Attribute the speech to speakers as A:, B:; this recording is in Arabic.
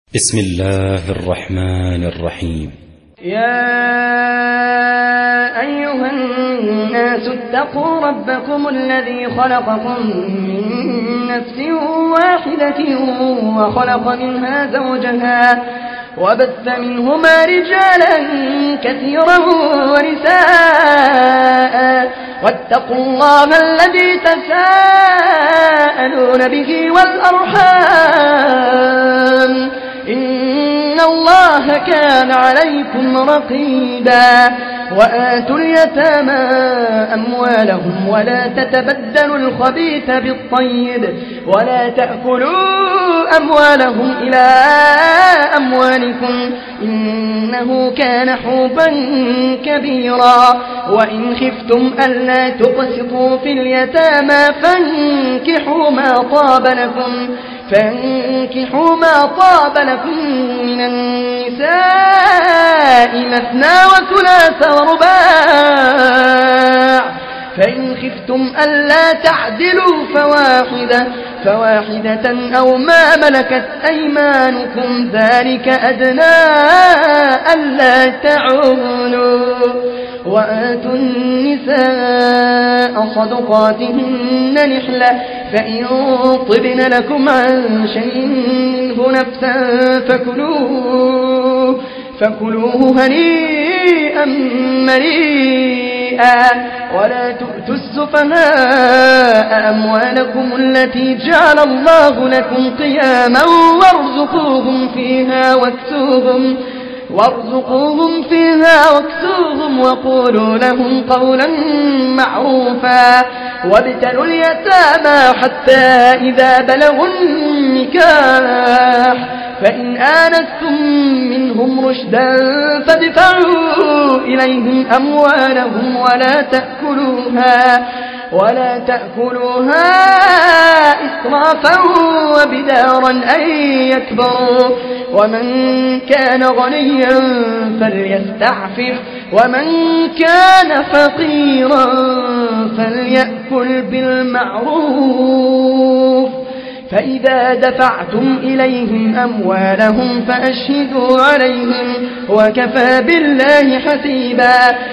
A: بسم الله الرحمن الرحيم.
B: يا أيها الناس اتقوا ربكم الذي خلقكم من نفس واحدة وخلق منها زوجها وبث منهما رجالا كثيرا ونساء واتقوا الله الذي تساءلون به والأرحام إن الله كان عليكم رقيبا. وآتوا اليتامى أموالهم ولا تتبدلوا الخبيث بالطيب ولا تأكلوا أموالهم إلى أموالكم إنه كان حوبا كبيرا. وإن خفتم ألا تقسطوا في اليتامى فانكحوا ما طاب لكم من النساء مثنى وثلاث ورباع. فإن خفتم ألا تعدلوا فواحدة أو ما ملكت أيمانكم ذلك أدنى ألا تعولوا. وآتوا النساء صدقاتهن نحلة فإن طبن لكم عن شيء منه نفسا فكلوه هنيئا مريئا. ولا تؤتوا السفهاء أموالكم التي جعل الله لكم قياما وارزقوهم فيها واكسوهم وقولوا لهم قولا معروفا. وابتلوا اليتامى حتى إذا بلغوا النكاح فإن آنستم منهم رشدا فادفعوا إليهم أموالهم ولا تأكلوها إسرافا وبدارا أن يكبروا. ومن كان غنيا فليستعفف ومن كان فقيرا فليأكل بالمعروف. فإذا دفعتم إليهم أموالهم فأشهدوا عليهم وكفى بالله حسيبا.